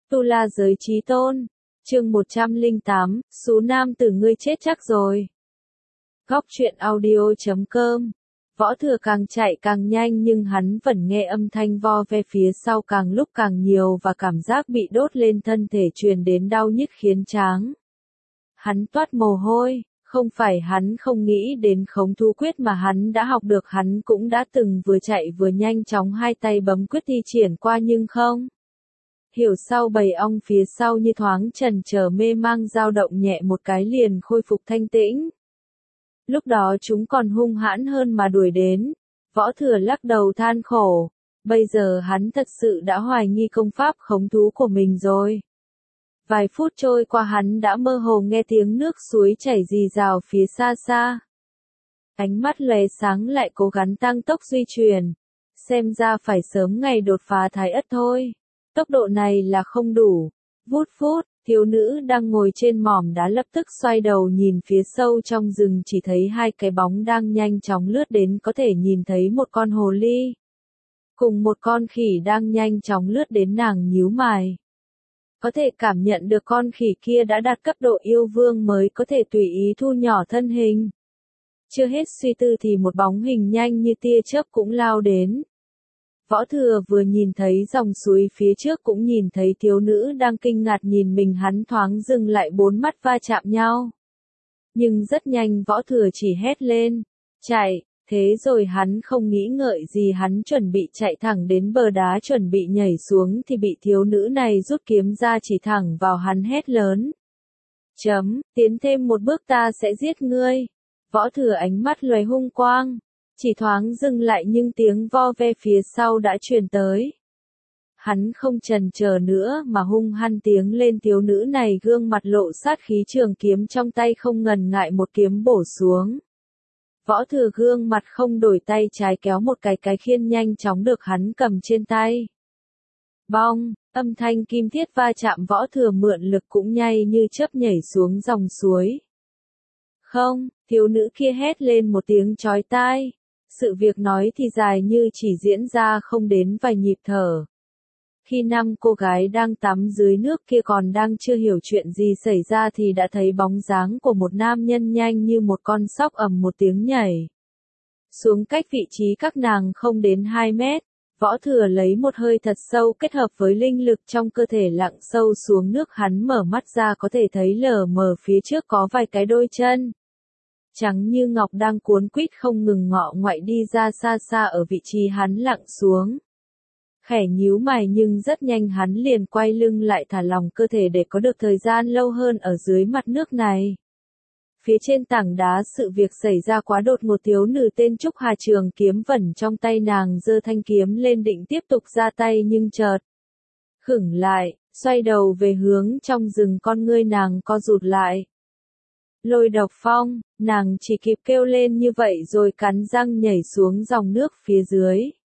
Tu La Giới Chí Tôn, chương 108, số nam tử ngươi chết chắc rồi. Góc truyện audio.com. Võ Thừa càng chạy càng nhanh nhưng hắn vẫn nghe âm thanh vo ve phía sau càng lúc càng nhiều và cảm giác bị đốt lên thân thể truyền đến đau nhức khiến chán. Hắn toát mồ hôi, không phải hắn không nghĩ đến khống thú quyết mà hắn đã học được, hắn cũng đã từng vừa chạy vừa nhanh chóng hai tay bấm quyết thi triển qua nhưng không hiểu sao bầy ong phía sau như thoáng chần chờ mê mang dao động nhẹ một cái liền khôi phục thanh tĩnh. Lúc đó chúng còn hung hãn hơn mà đuổi đến. Võ Thừa lắc đầu than khổ. Bây giờ hắn thật sự đã hoài nghi công pháp khống thú của mình rồi. Vài phút trôi qua hắn đã mơ hồ nghe tiếng nước suối chảy rì rào phía xa xa. Ánh mắt lóe sáng lại cố gắng tăng tốc di chuyển. Xem ra phải sớm ngày đột phá thái ất thôi. Tốc độ này là không đủ. Vút phút, thiếu nữ đang ngồi trên mỏm đá lập tức xoay đầu nhìn phía sâu trong rừng, chỉ thấy hai cái bóng đang nhanh chóng lướt đến, có thể nhìn thấy một con hồ ly cùng một con khỉ đang nhanh chóng lướt đến. Nàng nhíu mày. Có thể cảm nhận được con khỉ kia đã đạt cấp độ yêu vương mới có thể tùy ý thu nhỏ thân hình. Chưa hết suy tư thì một bóng hình nhanh như tia chớp cũng lao đến. Võ Thừa vừa nhìn thấy dòng suối phía trước cũng nhìn thấy thiếu nữ đang kinh ngạc nhìn mình, hắn thoáng dừng lại, bốn mắt va chạm nhau. Nhưng rất nhanh Võ Thừa chỉ hét lên, chạy, thế rồi hắn không nghĩ ngợi gì, hắn chuẩn bị chạy thẳng đến bờ đá chuẩn bị nhảy xuống thì bị thiếu nữ này rút kiếm ra chỉ thẳng vào hắn, hét lớn. Tiến thêm một bước ta sẽ giết ngươi. Võ Thừa ánh mắt lóe hung quang. Chỉ thoáng dừng lại nhưng tiếng vo ve phía sau đã truyền tới. Hắn không chần chờ nữa mà hung hăng tiếng lên, thiếu nữ này gương mặt lộ sát khí, trường kiếm trong tay không ngần ngại một kiếm bổ xuống. Võ Thừa gương mặt không đổi, tay trái kéo một cái khiên nhanh chóng được hắn cầm trên tay. Bong, âm thanh kim thiết va chạm, Võ Thừa mượn lực cũng nhanh như chớp nhảy xuống dòng suối. Không, thiếu nữ kia hét lên một tiếng chói tai. Sự việc nói thì dài như chỉ diễn ra không đến vài nhịp thở. Khi năm cô gái đang tắm dưới nước kia còn đang chưa hiểu chuyện gì xảy ra thì đã thấy bóng dáng của một nam nhân nhanh như một con sóc ầm một tiếng nhảy xuống cách vị trí các nàng không đến 2 mét. Võ Thừa lấy một hơi thật sâu kết hợp với linh lực trong cơ thể lặn sâu xuống nước, hắn mở mắt ra có thể thấy lờ mờ phía trước có vài cái đôi chân trắng như ngọc đang cuốn quýt không ngừng ngọ ngoại đi ra xa xa ở vị trí hắn lặn xuống. Khẽ nhíu mày nhưng rất nhanh hắn liền quay lưng lại, thả lỏng cơ thể để có được thời gian lâu hơn ở dưới mặt nước này. Phía trên tảng đá sự việc xảy ra quá đột ngột, thiếu nữ tên Trúc Hà trường kiếm vẩn trong tay, nàng giơ thanh kiếm lên định tiếp tục ra tay nhưng chợt khựng lại, xoay đầu về hướng trong rừng, con ngươi nàng co rụt lại. Lôi độc phong, nàng chỉ kịp kêu lên như vậy rồi cắn răng nhảy xuống dòng nước phía dưới.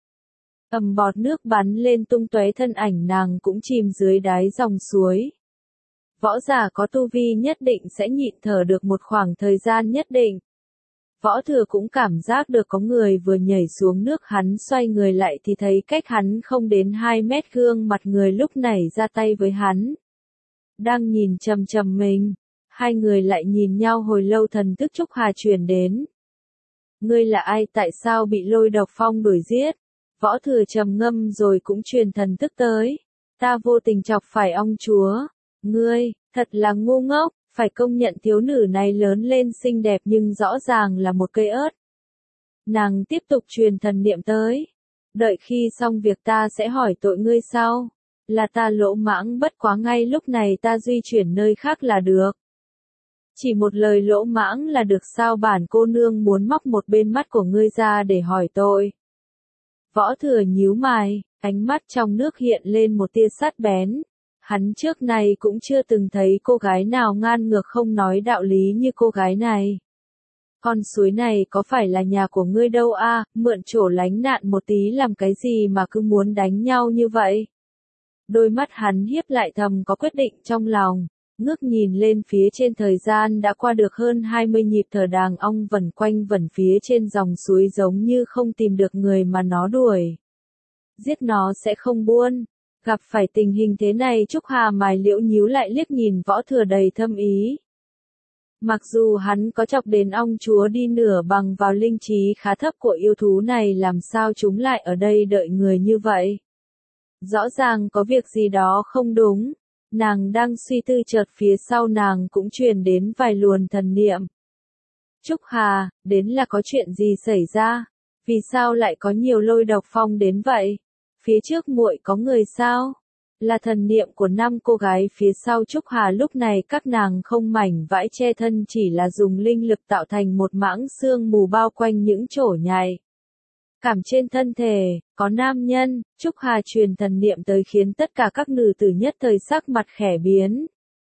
Bọt nước bắn lên tung tóe, thân ảnh nàng cũng chìm dưới đáy dòng suối. Võ giả có tu vi nhất định sẽ nhịn thở được một khoảng thời gian nhất định. Võ Thừa cũng cảm giác được có người vừa nhảy xuống nước, hắn xoay người lại thì thấy cách hắn không đến 2 mét gương mặt người lúc này ra tay với hắn. Đang nhìn chằm chằm mình. Hai người lại nhìn nhau hồi lâu, thần thức Trúc Hà truyền đến. Ngươi là ai, tại sao bị Lôi độc phong đuổi giết? Võ Thừa trầm ngâm rồi cũng truyền thần thức tới. Ta vô tình chọc phải ong chúa. Ngươi, thật là ngu ngốc, phải công nhận thiếu nữ này lớn lên xinh đẹp nhưng rõ ràng là một cây ớt. Nàng tiếp tục truyền thần niệm tới. Đợi khi xong việc ta sẽ hỏi tội ngươi sau. Là ta lỗ mãng, bất quá ngay lúc này ta di chuyển nơi khác là được. Chỉ một lời lỗ mãng là được sao? Bản cô nương muốn móc một bên mắt của ngươi ra để hỏi tội. Võ Thừa nhíu mày, ánh mắt trong nước hiện lên một tia sắc bén. Hắn trước này cũng chưa từng thấy cô gái nào ngang ngược không nói đạo lý như cô gái này. Con suối này có phải là nhà của ngươi đâu a? Mượn chỗ lánh nạn một tí làm cái gì mà cứ muốn đánh nhau như vậy? Đôi mắt hắn hiếp lại, thầm có quyết định trong lòng. Ngước nhìn lên phía trên, thời gian đã qua được hơn 20 nhịp thở, đàn ong vẩn quanh vẩn phía trên dòng suối giống như không tìm được người mà nó đuổi giết nó sẽ không buông. Gặp phải tình hình thế này Trúc Hà mày liễu nhíu lại liếc nhìn Võ Thừa đầy thâm ý. Mặc dù hắn có chọc đến ong chúa đi nửa bằng vào linh trí khá thấp của yêu thú này làm sao chúng lại ở đây đợi người như vậy. Rõ ràng có việc gì đó không đúng. Nàng đang suy tư chợt phía sau nàng cũng truyền đến vài luồng thần niệm. Trúc Hà, đến là có chuyện gì xảy ra? Vì sao lại có nhiều lôi độc phong đến vậy? Phía trước muội có người sao? Là thần niệm của 5 cô gái phía sau Trúc Hà lúc này các nàng không mảnh vãi che thân chỉ là dùng linh lực tạo thành một mảng sương mù bao quanh những chỗ nhạy. Cảm trên thân thể, có nam nhân, Trúc Hà truyền thần niệm tới khiến tất cả các nữ tử nhất thời sắc mặt khẽ biến.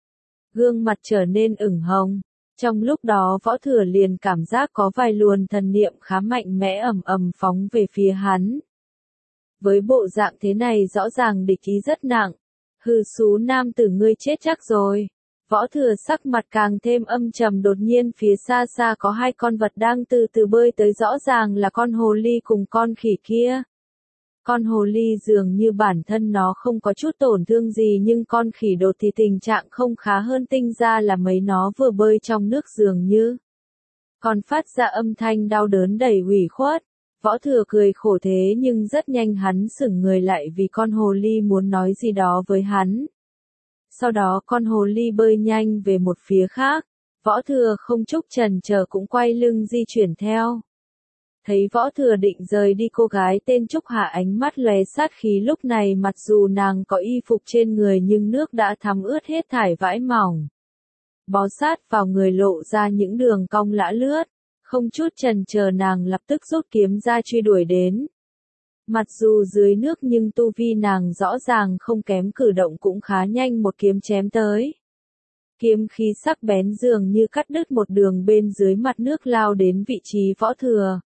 Gương mặt trở nên ửng hồng. Trong lúc đó Võ Thừa liền cảm giác có vài luồng thần niệm khá mạnh mẽ ầm ầm phóng về phía hắn. Với bộ dạng thế này rõ ràng địch ý rất nặng. Hừ xú nam tử ngươi chết chắc rồi. Võ Thừa sắc mặt càng thêm âm trầm đột nhiên phía xa xa có 2 con vật đang từ từ bơi tới rõ ràng là con hồ ly cùng con khỉ kia. Con hồ ly dường như bản thân nó không có chút tổn thương gì nhưng con khỉ đột thì tình trạng không khá hơn tinh ra là mấy nó vừa bơi trong nước dường như. Còn phát ra âm thanh đau đớn đầy ủy khuất. Võ Thừa cười khổ thế nhưng rất nhanh hắn sững người lại vì con hồ ly muốn nói gì đó với hắn. Sau đó con hồ ly bơi nhanh về một phía khác, Võ Thừa không chút chần chờ cũng quay lưng di chuyển theo. Thấy Võ Thừa định rời đi cô gái tên Trúc Hà ánh mắt lóe sát khí lúc này mặc dù nàng có y phục trên người nhưng nước đã thấm ướt hết thải vải mỏng. Bó sát vào người lộ ra những đường cong lả lướt, không chút chần chờ nàng lập tức rút kiếm ra truy đuổi đến. Mặc dù dưới nước nhưng tu vi nàng rõ ràng không kém cử động cũng khá nhanh một kiếm chém tới. Kiếm khí sắc bén dường như cắt đứt một đường bên dưới mặt nước lao đến vị trí Võ Thừa.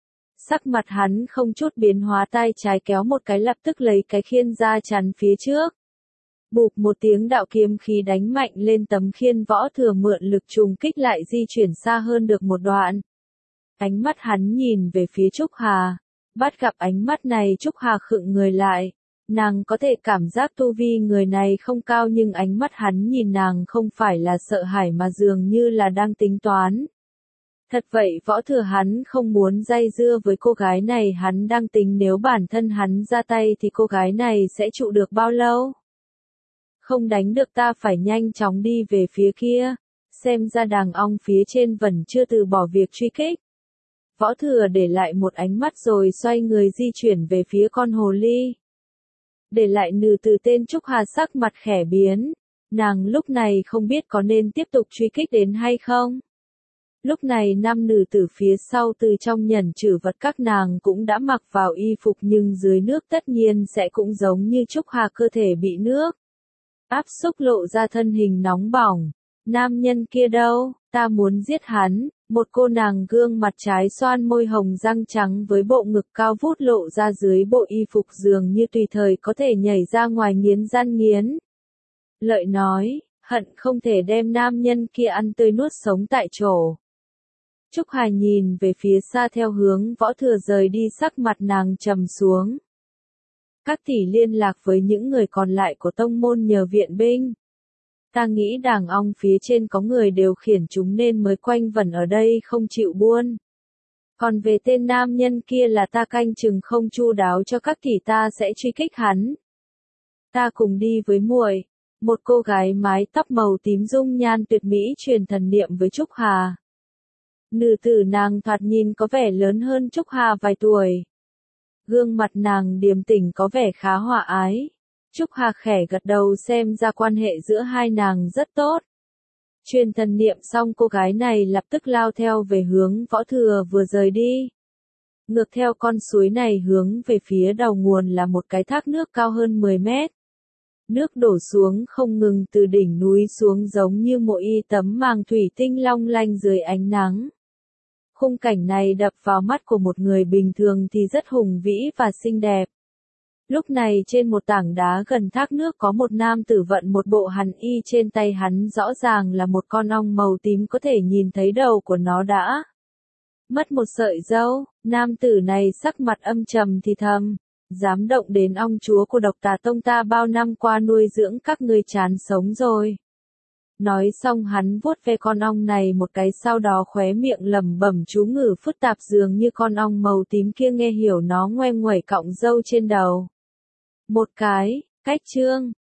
Sắc mặt hắn không chút biến hóa tay trái kéo một cái lập tức lấy cái khiên ra chắn phía trước. Bụp một tiếng đạo kiếm khí đánh mạnh lên tấm khiên Võ Thừa mượn lực trùng kích lại di chuyển xa hơn được một đoạn. Ánh mắt hắn nhìn về phía Trúc Hà. Bắt gặp ánh mắt này Trúc Hà khựng người lại. Nàng có thể cảm giác tu vi người này không cao nhưng ánh mắt hắn nhìn nàng không phải là sợ hãi mà dường như là đang tính toán. Thật vậy Võ Thừa hắn không muốn dây dưa với cô gái này hắn đang tính nếu bản thân hắn ra tay thì cô gái này sẽ trụ được bao lâu. Không đánh được ta phải nhanh chóng đi về phía kia. Xem ra đàn ong phía trên vẫn chưa từ bỏ việc truy kích. Võ Thừa để lại một ánh mắt rồi xoay người di chuyển về phía con hồ ly. Để lại nữ tử tên Trúc Hà sắc mặt khẽ biến. Nàng lúc này không biết có nên tiếp tục truy kích đến hay không. Lúc này 5 nữ tử phía sau từ trong nhẫn trữ vật các nàng cũng đã mặc vào y phục nhưng dưới nước tất nhiên sẽ cũng giống như Trúc Hà cơ thể bị nước áp xúc lộ ra thân hình nóng bỏng. Nam nhân kia đâu, ta muốn giết hắn. Một cô nàng gương mặt trái xoan môi hồng răng trắng với bộ ngực cao vút lộ ra dưới bộ y phục dường như tùy thời có thể nhảy ra ngoài nghiến răng nghiến lợi nói, hận không thể đem nam nhân kia ăn tươi nuốt sống tại chỗ. Trúc Hà nhìn về phía xa theo hướng Võ Thừa rời đi sắc mặt nàng trầm xuống. Các tỷ liên lạc với những người còn lại của tông môn nhờ viện binh. Ta nghĩ đàn ong phía trên có người điều khiển chúng nên mới quanh vẩn ở đây không chịu buôn. Còn về tên nam nhân kia là ta canh chừng không chu đáo cho các tỷ ta sẽ truy kích hắn. Ta cùng đi với muội. Một cô gái mái tóc màu tím dung nhan tuyệt mỹ truyền thần niệm với Trúc Hà. Nữ tử nàng thoạt nhìn có vẻ lớn hơn Trúc Hà vài tuổi. Gương mặt nàng điềm tĩnh có vẻ khá hòa ái. Trúc Hà khẽ gật đầu xem ra quan hệ giữa hai nàng rất tốt. Truyền thần niệm xong cô gái này lập tức lao theo về hướng Võ Thừa vừa rời đi. Ngược theo con suối này hướng về phía đầu nguồn là một cái thác nước cao hơn 10 mét. Nước đổ xuống không ngừng từ đỉnh núi xuống giống như một tấm màng thủy tinh long lanh dưới ánh nắng. Khung cảnh này đập vào mắt của một người bình thường thì rất hùng vĩ và xinh đẹp. Lúc này trên một tảng đá gần thác nước có một nam tử vận một bộ hàn y trên tay hắn rõ ràng là một con ong màu tím có thể nhìn thấy đầu của nó đã mất một sợi râu. Nam tử này sắc mặt âm trầm thì thầm. Dám động đến ong chúa của Độc Tà Tông ta bao năm qua nuôi dưỡng các ngươi chán sống rồi. Nói xong hắn vuốt ve con ong này một cái, sau đó khóe miệng lẩm bẩm chú ngữ phức tạp, dường như con ong màu tím kia nghe hiểu nó ngoe nguẩy cọng râu trên đầu. Một cái, cách chương.